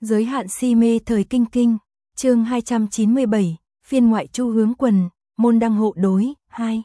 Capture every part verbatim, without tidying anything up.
Giới hạn si mê thời kinh kinh, chương hai trăm chín mươi bảy, phiên ngoại Chu Hướng Quần, môn đăng hộ đối, hai.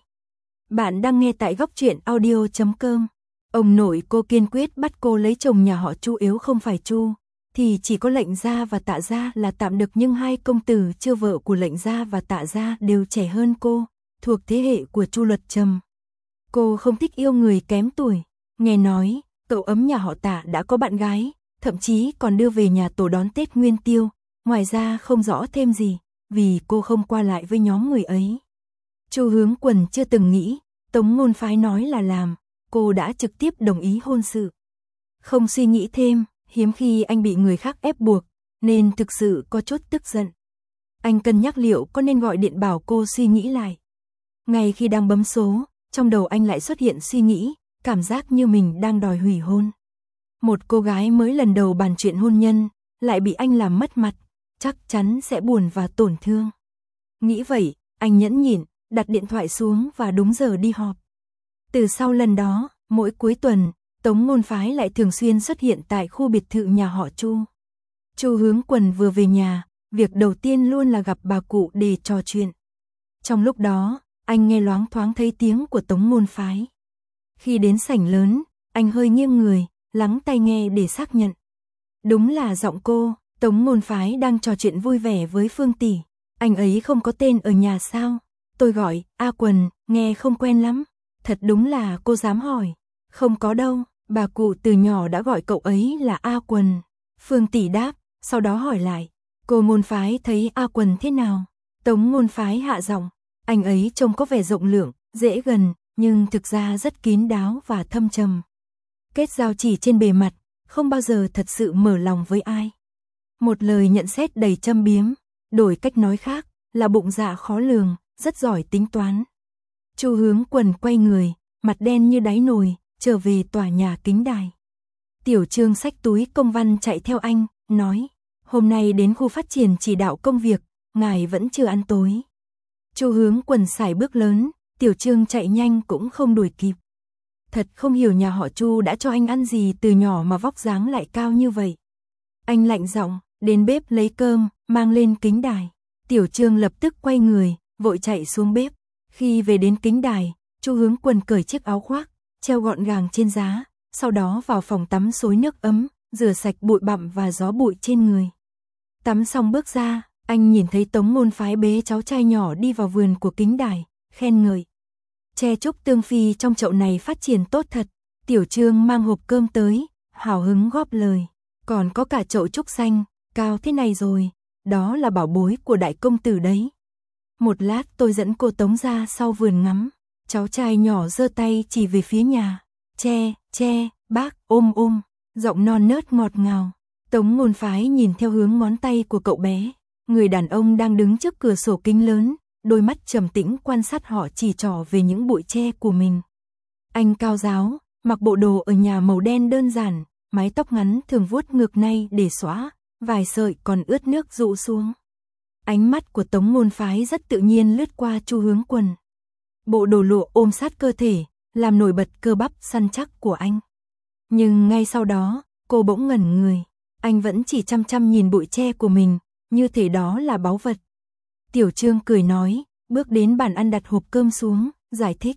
Bạn đang nghe tại góc truyện audio chấm com. Ông nội cô kiên quyết bắt cô lấy chồng nhà họ Chu, yếu không phải Chu, thì chỉ có Lệnh Gia và Tạ Gia là tạm được, nhưng hai công tử chưa vợ của Lệnh Gia và Tạ Gia đều trẻ hơn cô, thuộc thế hệ của Chu Luật Trầm. Cô không thích yêu người kém tuổi, nghe nói, cậu ấm nhà họ Tạ đã có bạn gái, thậm chí còn đưa về nhà tổ đón Tết Nguyên Tiêu, ngoài ra không rõ thêm gì, vì cô không qua lại với nhóm người ấy. Chu Hướng Quần chưa từng nghĩ, Tống Ngôn Phái nói là làm, cô đã trực tiếp đồng ý hôn sự. Không suy nghĩ thêm, hiếm khi anh bị người khác ép buộc, nên thực sự có chút tức giận. Anh cân nhắc liệu có nên gọi điện bảo cô suy nghĩ lại. Ngay khi đang bấm số, trong đầu anh lại xuất hiện suy nghĩ, cảm giác như mình đang đòi hủy hôn. Một cô gái mới lần đầu bàn chuyện hôn nhân, lại bị anh làm mất mặt, chắc chắn sẽ buồn và tổn thương. Nghĩ vậy, anh nhẫn nhịn, đặt điện thoại xuống và đúng giờ đi họp. Từ sau lần đó, mỗi cuối tuần, Tống Ngôn Phái lại thường xuyên xuất hiện tại khu biệt thự nhà họ Chu. Chu Hướng Quần vừa về nhà, việc đầu tiên luôn là gặp bà cụ để trò chuyện. Trong lúc đó, anh nghe loáng thoáng thấy tiếng của Tống Ngôn Phái. Khi đến sảnh lớn, anh hơi nghiêng người, lắng tai nghe để xác nhận. Đúng là giọng cô. Tống Ngôn Phái đang trò chuyện vui vẻ với Phương tỷ. Anh ấy không có tên ở nhà sao? Tôi gọi A Quần, nghe không quen lắm. Thật đúng là cô dám hỏi. Không có đâu, bà cụ từ nhỏ đã gọi cậu ấy là A Quần. Phương tỷ đáp, sau đó hỏi lại, cô Ngôn Phái thấy A Quần thế nào? Tống Ngôn Phái hạ giọng, anh ấy trông có vẻ rộng lượng, dễ gần, nhưng thực ra rất kín đáo và thâm trầm. Kết giao chỉ trên bề mặt, không bao giờ thật sự mở lòng với ai. Một lời nhận xét đầy châm biếm, đổi cách nói khác, là bụng dạ khó lường, rất giỏi tính toán. Chu Hướng Quần quay người, mặt đen như đáy nồi, trở về tòa nhà Kính Đài. Tiểu Trương xách túi công văn chạy theo anh, nói, hôm nay đến khu phát triển chỉ đạo công việc, ngài vẫn chưa ăn tối. Chu Hướng Quần sải bước lớn, Tiểu Trương chạy nhanh cũng không đuổi kịp. Thật không hiểu nhà họ Chu đã cho anh ăn gì từ nhỏ mà vóc dáng lại cao như vậy. Anh lạnh giọng, đến bếp lấy cơm, mang lên Kính Đài. Tiểu Trương lập tức quay người, vội chạy xuống bếp. Khi về đến Kính Đài, Chu Hướng Quần cởi chiếc áo khoác, treo gọn gàng trên giá, sau đó vào phòng tắm xối nước ấm, rửa sạch bụi bặm và gió bụi trên người. Tắm xong bước ra, anh nhìn thấy Tống Ngôn Phái bế cháu trai nhỏ đi vào vườn của Kính Đài, khen ngợi. Tre trúc tương phi trong chậu này phát triển tốt thật. Tiểu Trương mang hộp cơm tới, hào hứng góp lời. Còn có cả chậu trúc xanh, cao thế này rồi, đó là bảo bối của đại công tử đấy. Một lát tôi dẫn cô Tống ra sau vườn ngắm. Cháu trai nhỏ giơ tay chỉ về phía nhà. Che, che, bác, ôm ôm, giọng non nớt ngọt ngào. Tống Ngôn Phái nhìn theo hướng ngón tay của cậu bé. Người đàn ông đang đứng trước cửa sổ kính lớn, đôi mắt trầm tĩnh quan sát họ chỉ trỏ về những bụi tre của mình. Anh cao ráo, mặc bộ đồ ở nhà màu đen đơn giản, mái tóc ngắn thường vuốt ngược nay để xõa, vài sợi còn ướt nước rũ xuống. Ánh mắt của Tống Ngôn Phái rất tự nhiên lướt qua Chu Hướng Quần. Bộ đồ lụa ôm sát cơ thể, làm nổi bật cơ bắp săn chắc của anh. Nhưng ngay sau đó, cô bỗng ngẩn người. Anh vẫn chỉ chăm chăm nhìn bụi tre của mình, như thể đó là báu vật. Tiểu Trương cười nói, bước đến bàn ăn đặt hộp cơm xuống, giải thích.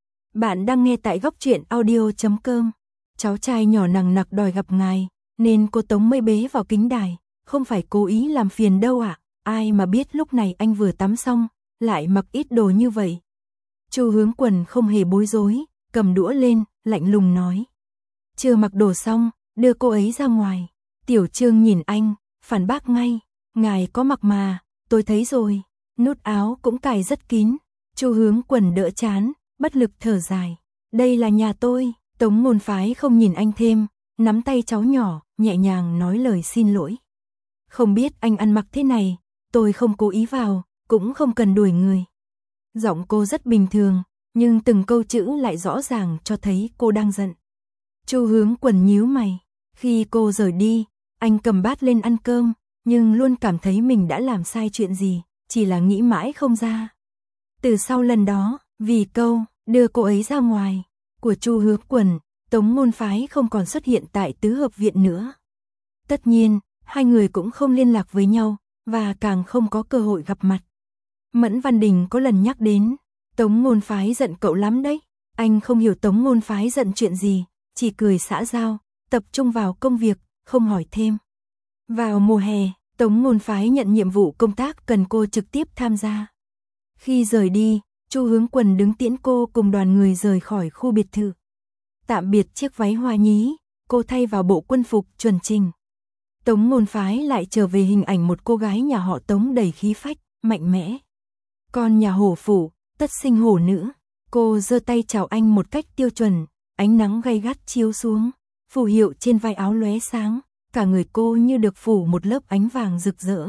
Bạn đang nghe tại góc truyện audio chấm com. Cháu trai nhỏ nằng nặc đòi gặp ngài, nên cô Tống mới bế vào Kính Đài, không phải cố ý làm phiền đâu ạ. À? Ai mà biết lúc này anh vừa tắm xong, lại mặc ít đồ như vậy. Chu Hướng Quần không hề bối rối, cầm đũa lên, lạnh lùng nói. Chưa mặc đồ xong, đưa cô ấy ra ngoài. Tiểu Trương nhìn anh, phản bác ngay. Ngài có mặc mà, tôi thấy rồi. Nút áo cũng cài rất kín. Chu Hướng Quần đỡ chán, bất lực thở dài. Đây là nhà tôi. Tống Ngôn Phái không nhìn anh thêm, nắm tay cháu nhỏ, nhẹ nhàng nói lời xin lỗi. Không biết anh ăn mặc thế này, tôi không cố ý vào, cũng không cần đuổi người. Giọng cô rất bình thường, nhưng từng câu chữ lại rõ ràng cho thấy cô đang giận. Chu Hướng Quần nhíu mày. Khi cô rời đi, anh cầm bát lên ăn cơm, nhưng luôn cảm thấy mình đã làm sai chuyện gì, chỉ là nghĩ mãi không ra. Từ sau lần đó, vì câu đưa cô ấy ra ngoài của Chu Hướng Quần, Tống Ngôn Phái không còn xuất hiện tại tứ hợp viện nữa. Tất nhiên, Hai người cũng không liên lạc với nhau, và càng không có cơ hội gặp mặt. Mẫn Văn Đình có lần nhắc đến, Tống Ngôn Phái giận cậu lắm đấy. Anh không hiểu Tống Ngôn Phái giận chuyện gì, chỉ cười xã giao, tập trung vào công việc, không hỏi thêm. Vào mùa hè, Tống Ngôn Phái nhận nhiệm vụ công tác cần cô trực tiếp tham gia. Khi rời đi, Chu Hướng Quần đứng tiễn cô cùng đoàn người rời khỏi khu biệt thự. Tạm biệt chiếc váy hoa nhí, cô thay vào bộ quân phục chuẩn chỉnh. Tống Ngôn Phái lại trở về hình ảnh một cô gái nhà họ Tống đầy khí phách, mạnh mẽ. Con nhà hổ phủ, tất sinh hổ nữ. Cô giơ tay chào anh một cách tiêu chuẩn, ánh nắng gay gắt chiếu xuống, phù hiệu trên vai áo lóe sáng, cả người cô như được phủ một lớp ánh vàng rực rỡ.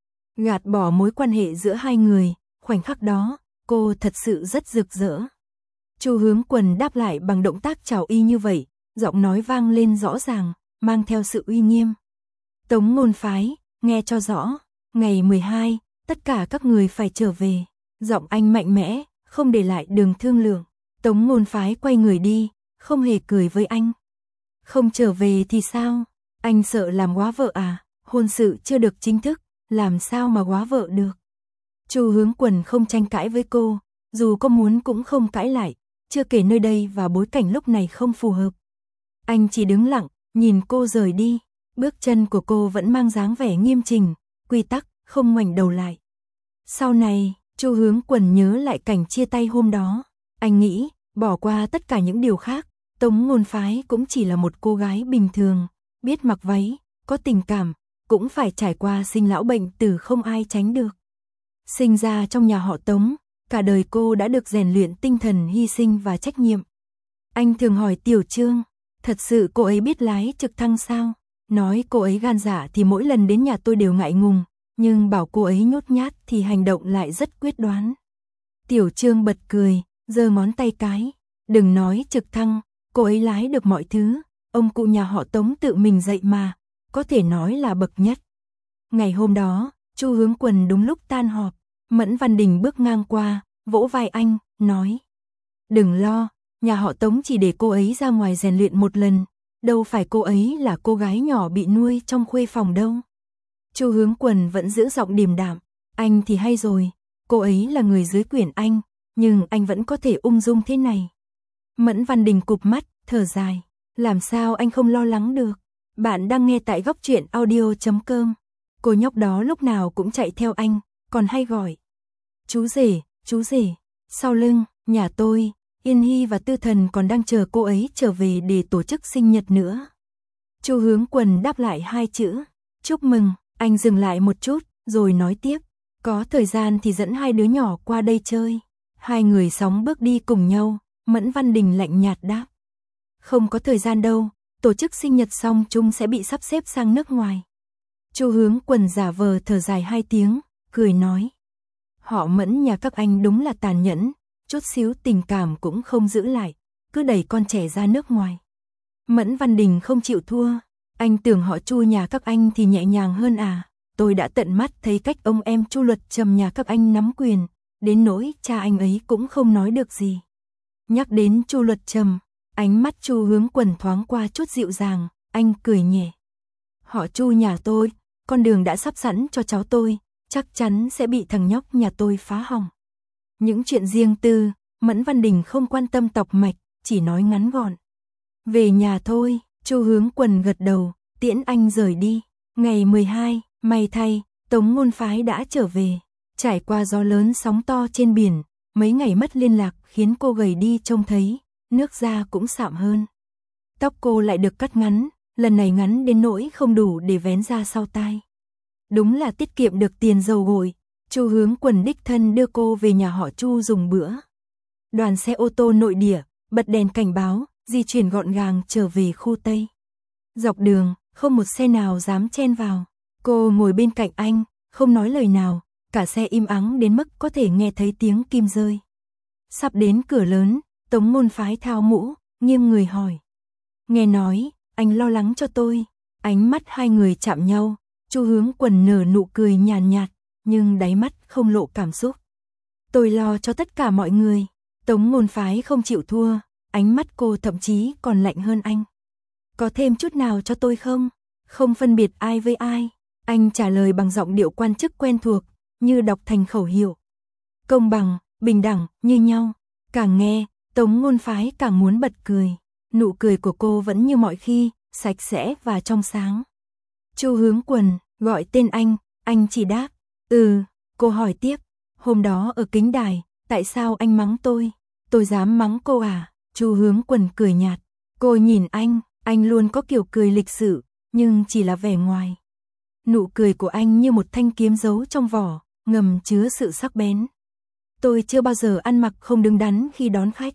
Gạt bỏ mối quan hệ giữa hai người, khoảnh khắc đó, cô thật sự rất rực rỡ. Chu Hướng Quần đáp lại bằng động tác chào y như vậy, giọng nói vang lên rõ ràng, mang theo sự uy nghiêm. Tống Ngôn Phái, nghe cho rõ, ngày mười hai, tất cả các người phải trở về. Giọng anh mạnh mẽ, không để lại đường thương lượng. Tống Ngôn Phái quay người đi, không hề cười với anh. Không trở về thì sao? Anh sợ làm góa vợ à? Hôn sự chưa được chính thức, làm sao mà góa vợ được? Chu Hướng Quần không tranh cãi với cô, dù có muốn cũng không cãi lại, chưa kể nơi đây và bối cảnh lúc này không phù hợp. Anh chỉ đứng lặng, nhìn cô rời đi, bước chân của cô vẫn mang dáng vẻ nghiêm chỉnh, quy tắc, không ngoảnh đầu lại. Sau này, Chu Hướng Quần nhớ lại cảnh chia tay hôm đó, anh nghĩ, bỏ qua tất cả những điều khác, Tống Ngôn Phái cũng chỉ là một cô gái bình thường, biết mặc váy, có tình cảm, cũng phải trải qua sinh lão bệnh tử không ai tránh được. Sinh ra trong nhà họ Tống, cả đời cô đã được rèn luyện tinh thần hy sinh và trách nhiệm. Anh thường hỏi Tiểu Trương, thật sự cô ấy biết lái trực thăng sao? Nói cô ấy gan dạ thì mỗi lần đến nhà tôi đều ngại ngùng, nhưng bảo cô ấy nhút nhát thì hành động lại rất quyết đoán. Tiểu Trương bật cười, giơ ngón tay cái, đừng nói trực thăng, cô ấy lái được mọi thứ, ông cụ nhà họ Tống tự mình dạy mà, có thể nói là bậc nhất. Ngày hôm đó, Chu Hướng Quần đúng lúc tan họp, Mẫn Văn Đình bước ngang qua, vỗ vai anh, nói: "Đừng lo, nhà họ Tống chỉ để cô ấy ra ngoài rèn luyện một lần, đâu phải cô ấy là cô gái nhỏ bị nuôi trong khuê phòng đâu." Chu Hướng Quần vẫn giữ giọng điềm đạm, anh thì hay rồi, cô ấy là người dưới quyền anh, nhưng anh vẫn có thể ung dung thế này. Mẫn Văn Đình cụp mắt, thở dài, làm sao anh không lo lắng được. Bạn đang nghe tại góc truyện audio chấm com. Cô nhóc đó lúc nào cũng chạy theo anh, còn hay gọi: "Chú rể, chú rể." Sau lưng, nhà tôi, Yên Hy và Tư Thần còn đang chờ cô ấy trở về để tổ chức sinh nhật nữa. Chu Hướng Quần đáp lại hai chữ: "Chúc mừng." Anh dừng lại một chút, rồi nói tiếp: "Có thời gian thì dẫn hai đứa nhỏ qua đây chơi." Hai người sóng bước đi cùng nhau, Mẫn Văn Đình lạnh nhạt đáp: "Không có thời gian đâu, tổ chức sinh nhật xong chúng sẽ bị sắp xếp sang nước ngoài." Chu Hướng Quần giả vờ thở dài hai tiếng, cười nói: "Họ Mẫn nhà các anh đúng là tàn nhẫn, chút xíu tình cảm cũng không giữ lại, cứ đẩy con trẻ ra nước ngoài." Mẫn Văn Đình không chịu thua: "Anh tưởng họ Chu nhà các anh thì nhẹ nhàng hơn à? Tôi đã tận mắt thấy cách ông em Chu Luật Trầm nhà các anh nắm quyền, đến nỗi cha anh ấy cũng không nói được gì." Nhắc đến Chu Luật Trầm, ánh mắt Chu Hướng Quần thoáng qua chút dịu dàng, anh cười nhẹ: "Họ Chu nhà tôi, con đường đã sắp sẵn cho cháu tôi, chắc chắn sẽ bị thằng nhóc nhà tôi phá hỏng." Những chuyện riêng tư, Mẫn Văn Đình không quan tâm tọc mạch, chỉ nói ngắn gọn: "Về nhà thôi." Chu Hướng Quần gật đầu, tiễn anh rời đi. Ngày mười hai, may thay, Tống Ngôn Phái đã trở về. Trải qua gió lớn sóng to trên biển, mấy ngày mất liên lạc khiến cô gầy đi trông thấy, nước da cũng sạm hơn. Tóc cô lại được cắt ngắn, lần này ngắn đến nỗi không đủ để vén ra sau tai. Đúng là tiết kiệm được tiền dầu gội. Chu Hướng Quần đích thân đưa cô về nhà họ Chu dùng bữa. Đoàn xe ô tô nội địa, bật đèn cảnh báo, di chuyển gọn gàng trở về khu Tây. Dọc đường, không một xe nào dám chen vào. Cô ngồi bên cạnh anh, không nói lời nào, cả xe im ắng đến mức có thể nghe thấy tiếng kim rơi. Sắp đến cửa lớn, Tống Ngôn Phái tháo mũ, nghiêng người hỏi: "Nghe nói, anh lo lắng cho tôi." Ánh mắt hai người chạm nhau, Chu Hướng Quần nở nụ cười nhàn nhạt, nhưng đáy mắt không lộ cảm xúc. "Tôi lo cho tất cả mọi người." Tống Ngôn Phái không chịu thua, ánh mắt cô thậm chí còn lạnh hơn anh. "Có thêm chút nào cho tôi không? Không phân biệt ai với ai." Anh trả lời bằng giọng điệu quan chức quen thuộc, như đọc thành khẩu hiệu. Công bằng, bình đẳng, như nhau. Càng nghe, Tống Ngôn Phái càng muốn bật cười. Nụ cười của cô vẫn như mọi khi, sạch sẽ và trong sáng. Chu Hướng Quần, gọi tên anh, anh chỉ đáp. Ừ, cô hỏi tiếp. Hôm đó ở kính đài, tại sao anh mắng tôi? Tôi dám mắng cô à? Chu Hướng Quần cười nhạt. Cô nhìn anh, anh luôn có kiểu cười lịch sự, nhưng chỉ là vẻ ngoài. Nụ cười của anh như một thanh kiếm giấu trong vỏ, ngầm chứa sự sắc bén. Tôi chưa bao giờ ăn mặc không đứng đắn khi đón khách.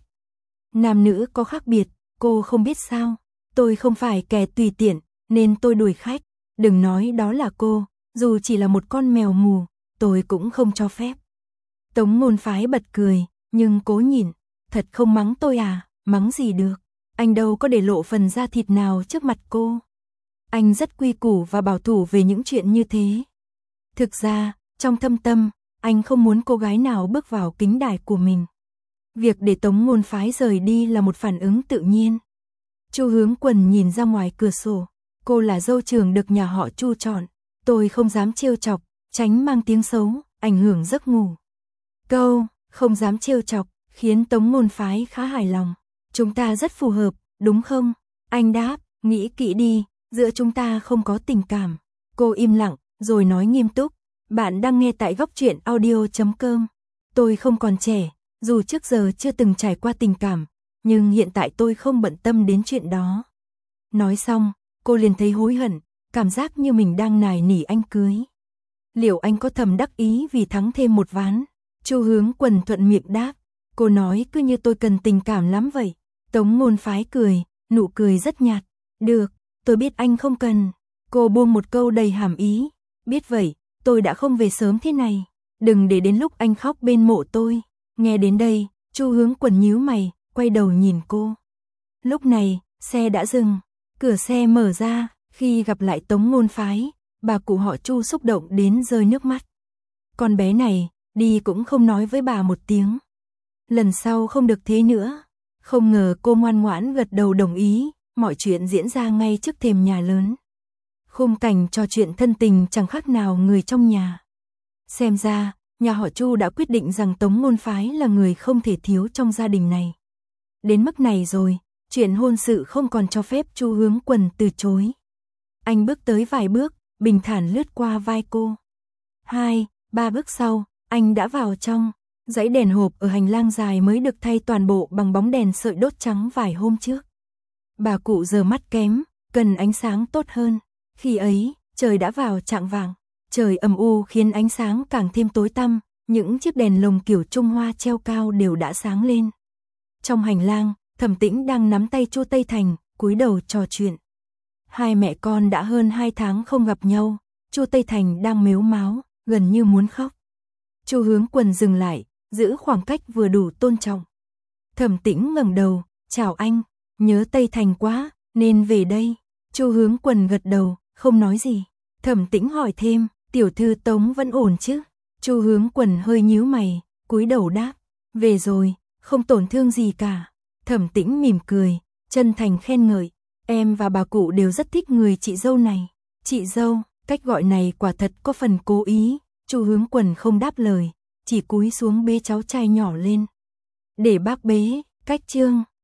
Nam nữ có khác biệt, cô không biết sao. Tôi không phải kẻ tùy tiện, nên tôi đuổi khách. Đừng nói đó là cô, dù chỉ là một con mèo mù, tôi cũng không cho phép. Tống Ngôn Phái bật cười, nhưng cố nhìn. Thật không mắng tôi à? Mắng gì được? Anh đâu có để lộ phần da thịt nào trước mặt cô. Anh rất quy củ và bảo thủ về những chuyện như thế. Thực ra, trong thâm tâm, anh không muốn cô gái nào bước vào kính đài của mình. Việc để Tống Ngôn Phái rời đi là một phản ứng tự nhiên. Chu Hướng Quần nhìn ra ngoài cửa sổ. Cô là dâu trưởng được nhà họ Chu chọn. Tôi không dám trêu chọc, tránh mang tiếng xấu, ảnh hưởng giấc ngủ. Câu, không dám trêu chọc, khiến Tống Ngôn Phái khá hài lòng. Chúng ta rất phù hợp, đúng không? Anh đáp, nghĩ kỹ đi, giữa chúng ta không có tình cảm. Cô im lặng, rồi nói nghiêm túc. Bạn đang nghe tại góc truyện audio chấm com. Tôi không còn trẻ, dù trước giờ chưa từng trải qua tình cảm, nhưng hiện tại tôi không bận tâm đến chuyện đó. Nói xong, cô liền thấy hối hận, cảm giác như mình đang nài nỉ anh cưới. Liệu anh có thầm đắc ý vì thắng thêm một ván? Chu Hướng Quần thuận miệng đáp. Cô nói cứ như tôi cần tình cảm lắm vậy. Tống Ngôn Phái cười, nụ cười rất nhạt. Được, tôi biết anh không cần. Cô buông một câu đầy hàm ý. Biết vậy, tôi đã không về sớm thế này. Đừng để đến lúc anh khóc bên mộ tôi. Nghe đến đây, Chu Hướng Quần nhíu mày, quay đầu nhìn cô. Lúc này, xe đã dừng. Cửa xe mở ra, khi gặp lại Tống Ngôn Phái, bà cụ họ Chu xúc động đến rơi nước mắt. Con bé này, đi cũng không nói với bà một tiếng. Lần sau không được thế nữa. Không ngờ cô ngoan ngoãn gật đầu đồng ý, mọi chuyện diễn ra ngay trước thềm nhà lớn. Khung cảnh trò chuyện thân tình chẳng khác nào người trong nhà. Xem ra, nhà họ Chu đã quyết định rằng Tống Ngôn Phái là người không thể thiếu trong gia đình này. Đến mức này rồi, chuyện hôn sự không còn cho phép Chu Hướng Quần từ chối. Anh bước tới vài bước, bình thản lướt qua vai cô. Hai, ba bước sau, anh đã vào trong. Dãy đèn hộp ở hành lang dài mới được thay toàn bộ bằng bóng đèn sợi đốt trắng vài hôm trước. Bà cụ giờ mắt kém, cần ánh sáng tốt hơn. Khi ấy, trời đã vào chạng vạng. Trời âm u khiến ánh sáng càng thêm tối tăm, những chiếc đèn lồng kiểu Trung Hoa treo cao đều đã sáng lên. Trong hành lang, Thẩm Tĩnh đang nắm tay Chu Tây Thành, cúi đầu trò chuyện. Hai mẹ con đã hơn hai tháng không gặp nhau, Chu Tây Thành đang mếu máo, gần như muốn khóc. Chu Hướng Quần dừng lại, giữ khoảng cách vừa đủ tôn trọng. Thẩm Tĩnh ngẩng đầu, chào anh, nhớ Tây Thành quá, nên về đây. Chu Hướng Quần gật đầu, không nói gì. Thẩm Tĩnh hỏi thêm, tiểu thư Tống vẫn ổn chứ? Chu Hướng Quần hơi nhíu mày, cúi đầu đáp, về rồi, không tổn thương gì cả. Thẩm Tĩnh mỉm cười, chân thành khen ngợi, em và bà cụ đều rất thích người chị dâu này. Chị dâu, cách gọi này quả thật có phần cố ý. Chu Hướng Quần không đáp lời, chỉ cúi xuống bế cháu trai nhỏ lên. Để bác bế, cách chương.